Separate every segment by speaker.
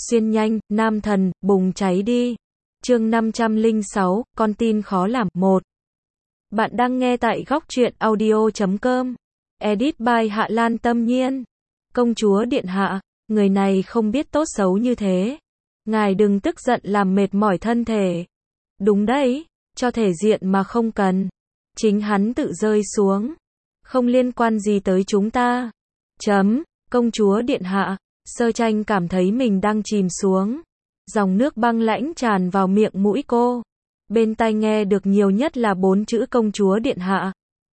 Speaker 1: Xuyên nhanh, nam thần, bùng cháy đi. Chương 506, con tin khó làm. 1. Bạn đang nghe tại góc truyện audio.com. Edit by Hạ Lan Tâm Nhiên. Công chúa điện hạ, người này không biết tốt xấu như thế. Ngài đừng tức giận làm mệt mỏi thân thể. Đúng đấy, cho thể diện mà không cần. Chính hắn tự rơi xuống. Không liên quan gì tới chúng ta. Công chúa điện hạ, Sơ Tranh cảm thấy mình đang chìm xuống. Dòng nước băng lãnh tràn vào miệng mũi cô. Bên tai nghe được nhiều nhất là 4 chữ công chúa điện hạ.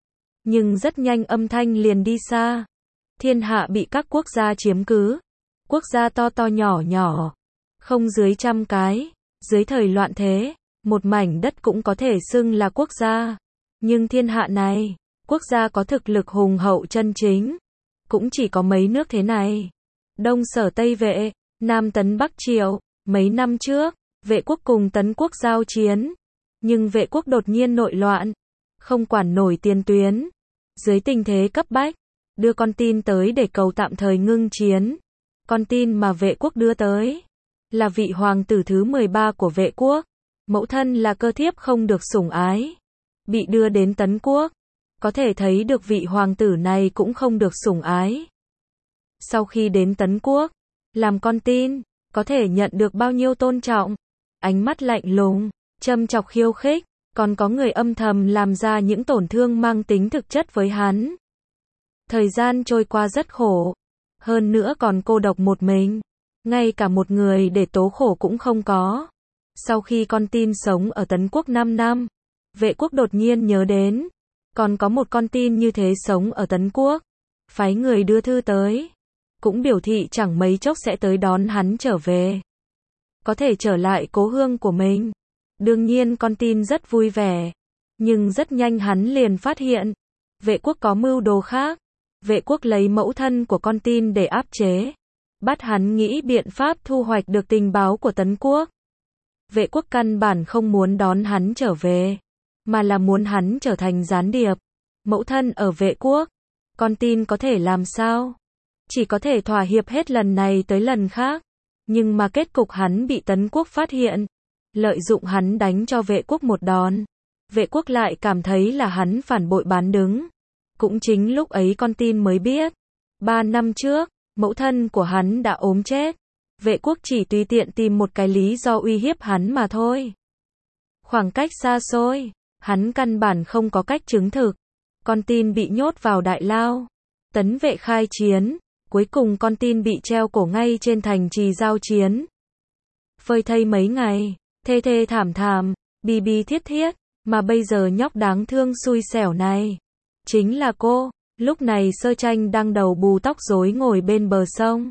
Speaker 1: Nhưng rất nhanh âm thanh liền đi xa. Thiên hạ bị các quốc gia chiếm cứ. Quốc gia to to nhỏ nhỏ. Không dưới 100 cái. Dưới thời loạn thế, một mảnh đất cũng có thể xưng là quốc gia. Nhưng thiên hạ này, quốc gia có thực lực hùng hậu chân chính, cũng chỉ có mấy nước thế này. Đông Sở Tây Vệ, Nam Tấn Bắc Triệu. Mấy năm trước, Vệ quốc cùng Tấn quốc giao chiến. Nhưng Vệ quốc đột nhiên nội loạn, không quản nổi tiền tuyến. Dưới tình thế cấp bách, đưa con tin tới để cầu tạm thời ngưng chiến. Con tin mà Vệ quốc đưa tới là vị hoàng tử thứ 13 của Vệ quốc. Mẫu thân là cơ thiếp không được sủng ái, bị đưa đến Tấn quốc. Có thể thấy được vị hoàng tử này cũng không được sủng ái. Sau khi đến Tấn quốc, làm con tin, có thể nhận được bao nhiêu tôn trọng. Ánh mắt lạnh lùng, châm chọc khiêu khích, còn có người âm thầm làm ra những tổn thương mang tính thực chất với hắn. Thời gian trôi qua rất khổ, hơn nữa còn cô độc một mình, ngay cả một người để tố khổ cũng không có. Sau khi con tin sống ở Tấn quốc 5 năm, Vệ quốc đột nhiên nhớ đến, còn có một con tin như thế sống ở Tấn quốc. Phái người đưa thư tới, cũng biểu thị chẳng mấy chốc sẽ tới đón hắn trở về. Có thể trở lại cố hương của mình. Đương nhiên con tin rất vui vẻ. Nhưng rất nhanh hắn liền phát hiện, Vệ quốc có mưu đồ khác. Vệ quốc lấy mẫu thân của con tin để áp chế, bắt hắn nghĩ biện pháp thu hoạch được tình báo của Tấn quốc. Vệ quốc căn bản không muốn đón hắn trở về, mà là muốn hắn trở thành gián điệp. Mẫu thân ở Vệ quốc, con tin có thể làm sao? Chỉ có thể thỏa hiệp hết lần này tới lần khác. Nhưng mà kết cục hắn bị Tấn quốc phát hiện, lợi dụng hắn đánh cho Vệ quốc một đòn. Vệ quốc lại cảm thấy là hắn phản bội bán đứng. Cũng chính lúc ấy con tin mới biết, 3 năm trước, mẫu thân của hắn đã ốm chết. Vệ quốc chỉ tùy tiện tìm một cái lý do uy hiếp hắn mà thôi. Khoảng cách xa xôi, hắn căn bản không có cách chứng thực. Con tin bị nhốt vào đại lao. Tấn Vệ khai chiến, cuối cùng con tin bị treo cổ ngay trên thành trì giao chiến. Phơi thây mấy ngày, thê thê thảm thảm, bi bi thiết thiết, mà bây giờ nhóc đáng thương xui xẻo này chính là cô. Lúc này Sơ Tranh đang đầu bù tóc rối ngồi bên bờ sông.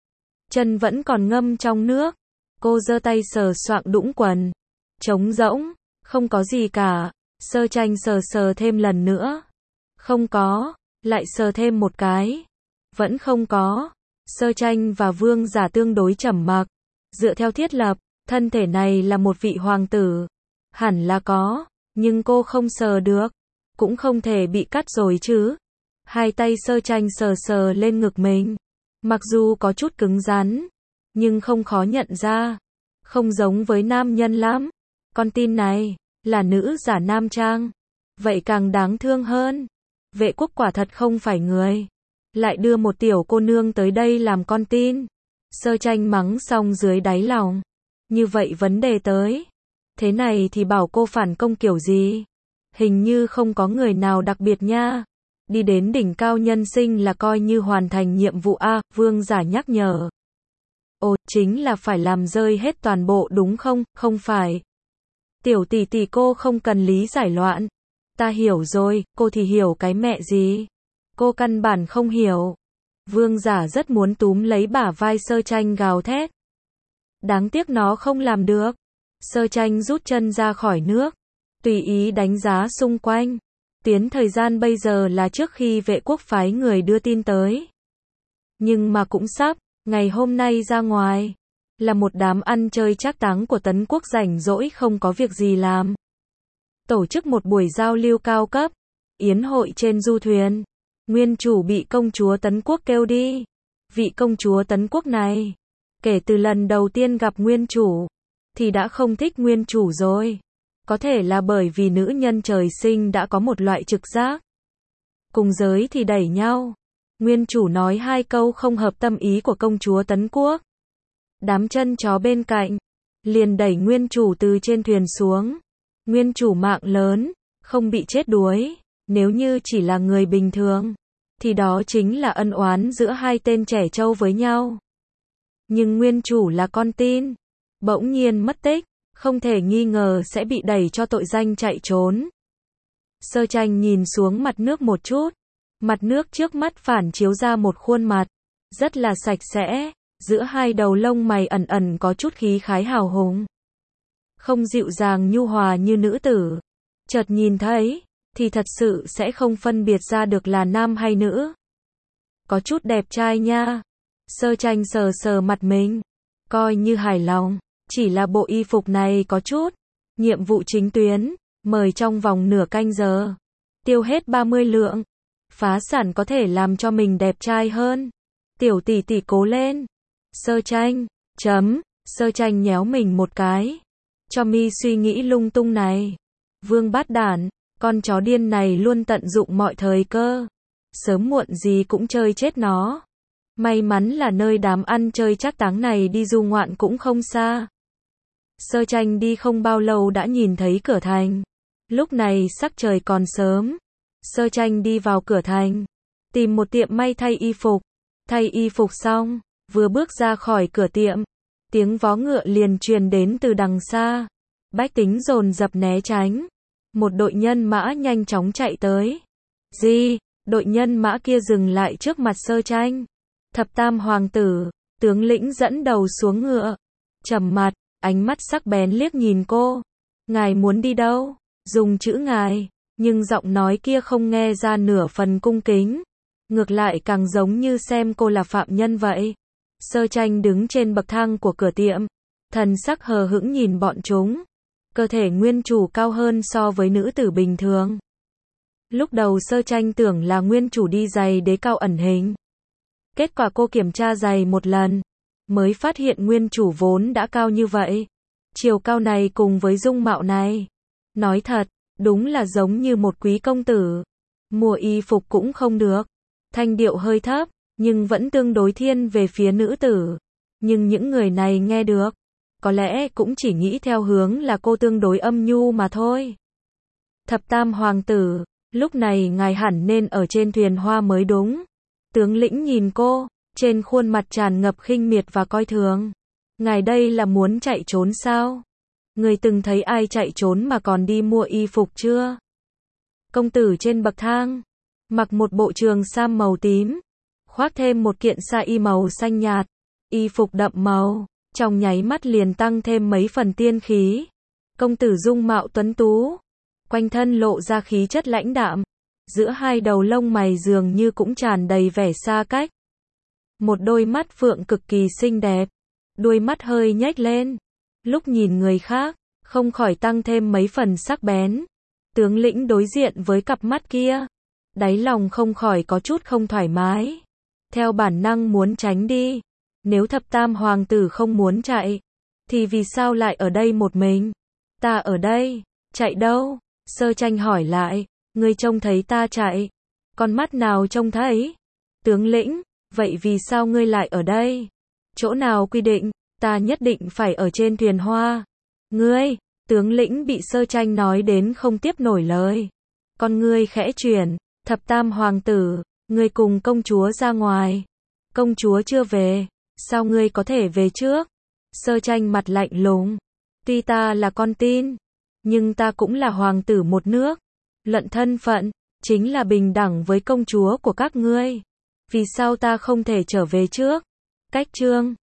Speaker 1: Chân vẫn còn ngâm trong nước. Cô giơ tay sờ soạng đũng quần. Trống rỗng, không có gì cả. Sơ Tranh sờ sờ thêm lần nữa. Không có, lại sờ thêm một cái. Vẫn không có. Sơ Tranh và Vương Giả tương đối trầm mặc. Dựa theo thiết lập, thân thể này là một vị hoàng tử. Hẳn là có, nhưng cô không sờ được. Cũng không thể bị cắt rồi chứ. Hai tay Sơ Tranh sờ sờ lên ngực mình. Mặc dù có chút cứng rắn, nhưng không khó nhận ra. Không giống với nam nhân lắm. Con tin này, là nữ giả nam trang. Vậy càng đáng thương hơn. Vệ quốc quả thật không phải người. Lại đưa một tiểu cô nương tới đây làm con tin. Sơ Tranh mắng xong dưới đáy lòng. Như vậy vấn đề tới. Thế này thì bảo cô phản công kiểu gì? Hình như không có người nào đặc biệt nha. Đi đến đỉnh cao nhân sinh là coi như hoàn thành nhiệm vụ A, Vương Giả nhắc nhở. Ồ, chính là phải làm rơi hết toàn bộ đúng không? Không phải. Tiểu tỷ tỷ cô không cần lý giải loạn. Ta hiểu rồi, cô thì hiểu cái mẹ gì? Cô căn bản không hiểu. Vương Giả rất muốn túm lấy bả vai Sơ Tranh gào thét. Đáng tiếc nó không làm được. Sơ Tranh rút chân ra khỏi nước, tùy ý đánh giá xung quanh. Tiến thời gian bây giờ là trước khi Vệ quốc phái người đưa tin tới. Nhưng mà cũng sắp, ngày hôm nay ra ngoài, là một đám ăn chơi trác táng của Tấn quốc rảnh rỗi không có việc gì làm. Tổ chức một buổi giao lưu cao cấp, yến hội trên du thuyền. Nguyên chủ bị công chúa Tấn quốc kêu đi. Vị công chúa Tấn quốc này, Kể từ lần đầu tiên gặp nguyên chủ, thì đã không thích nguyên chủ rồi. Có thể là bởi vì nữ nhân trời sinh đã có một loại trực giác. Cùng giới thì đẩy nhau. Nguyên chủ nói hai câu không hợp tâm ý của công chúa Tấn Quốc. Đám chân chó bên cạnh liền đẩy nguyên chủ từ trên thuyền xuống. Nguyên chủ mạng lớn, không bị chết đuối. Nếu như chỉ là người bình thường, thì đó chính là ân oán giữa hai tên trẻ trâu với nhau. Nhưng nguyên chủ là con tin, bỗng nhiên mất tích, không thể nghi ngờ sẽ bị đẩy cho tội danh chạy trốn. Sơ Tranh nhìn xuống mặt nước một chút. Mặt nước trước mắt phản chiếu ra một khuôn mặt, rất là sạch sẽ, giữa hai đầu lông mày ẩn ẩn có chút khí khái hào hùng. Không dịu dàng nhu hòa như nữ tử. Chợt nhìn thấy, thì thật sự sẽ không phân biệt ra được là nam hay nữ. Có chút đẹp trai nha. Sơ Tranh sờ sờ mặt mình, coi như hài lòng. Chỉ là bộ y phục này có chút. Nhiệm vụ chính tuyến, mời trong vòng nửa canh giờ. Tiêu hết 30 lượng. Phá sản có thể làm cho mình đẹp trai hơn. Tiểu tỷ tỷ cố lên. Sơ Tranh, Sơ Tranh nhéo mình một cái. Cho mi suy nghĩ lung tung này. Vương bát đản, con chó điên này luôn tận dụng mọi thời cơ. Sớm muộn gì cũng chơi chết nó. May mắn là nơi đám ăn chơi trác táng này đi du ngoạn cũng không xa. Sơ Tranh đi không bao lâu đã nhìn thấy cửa thành. Lúc này sắc trời còn sớm. Sơ Tranh đi vào cửa thành, tìm một tiệm may thay y phục. Thay y phục xong, vừa bước ra khỏi cửa tiệm, tiếng vó ngựa liền truyền đến từ đằng xa. Bách tính dồn dập né tránh. Một đội nhân mã nhanh chóng chạy tới. Đội nhân mã kia dừng lại trước mặt Sơ Tranh. Thập Tam hoàng tử, tướng lĩnh dẫn đầu xuống ngựa. Trầm mặt, ánh mắt sắc bén liếc nhìn cô. Ngài muốn đi đâu? Dùng chữ ngài. Nhưng giọng nói kia không nghe ra nửa phần cung kính. Ngược lại càng giống như xem cô là phạm nhân vậy. Sơ Tranh đứng trên bậc thang của cửa tiệm. Thần sắc hờ hững nhìn bọn chúng. Cơ thể nguyên chủ cao hơn so với nữ tử bình thường. Lúc đầu Sơ Tranh tưởng là nguyên chủ đi giày đế cao ẩn hình. Kết quả cô kiểm tra giày một lần, mới phát hiện nguyên chủ vốn đã cao như vậy. Chiều cao này cùng với dung mạo này. Nói thật, đúng là giống như một quý công tử. Mua y phục cũng không được. Thanh điệu hơi thấp, nhưng vẫn tương đối thiên về phía nữ tử. Nhưng những người này nghe được, có lẽ cũng chỉ nghĩ theo hướng là cô tương đối âm nhu mà thôi. Thập Tam hoàng tử, lúc này ngài hẳn nên ở trên thuyền hoa mới đúng. Tướng lĩnh nhìn cô, trên khuôn mặt tràn ngập khinh miệt và coi thường. Ngài đây là muốn chạy trốn sao? Người từng thấy ai chạy trốn mà còn đi mua y phục chưa? Công tử trên bậc thang, mặc một bộ trường sam màu tím, khoác thêm một kiện sa y màu xanh nhạt, y phục đậm màu, trong nháy mắt liền tăng thêm mấy phần tiên khí. Công tử dung mạo tuấn tú, quanh thân lộ ra khí chất lãnh đạm, giữa hai đầu lông mày dường như cũng tràn đầy vẻ xa cách. Một đôi mắt phượng cực kỳ xinh đẹp, đuôi mắt hơi nhếch lên, lúc nhìn người khác, không khỏi tăng thêm mấy phần sắc bén. Tướng lĩnh đối diện với cặp mắt kia, đáy lòng không khỏi có chút không thoải mái. Theo bản năng muốn tránh đi. Nếu Thập Tam hoàng tử không muốn chạy, thì vì sao lại ở đây một mình? Ta ở đây, chạy đâu? Sơ Tranh hỏi lại, ngươi trông thấy ta chạy, con mắt nào trông thấy? Tướng lĩnh, vậy vì sao ngươi lại ở đây? Chỗ nào quy định, ta nhất định phải ở trên thuyền hoa? Ngươi, tướng lĩnh bị Sơ Tranh nói đến không tiếp nổi lời. Con ngươi khẽ chuyển, Thập Tam hoàng tử, ngươi cùng công chúa ra ngoài. Công chúa chưa về, sao ngươi có thể về trước? Sơ Tranh mặt lạnh lùng, tuy ta là con tin, nhưng ta cũng là hoàng tử một nước. Luận thân phận, chính là bình đẳng với công chúa của các ngươi. Vì sao ta không thể trở về trước? Cách chương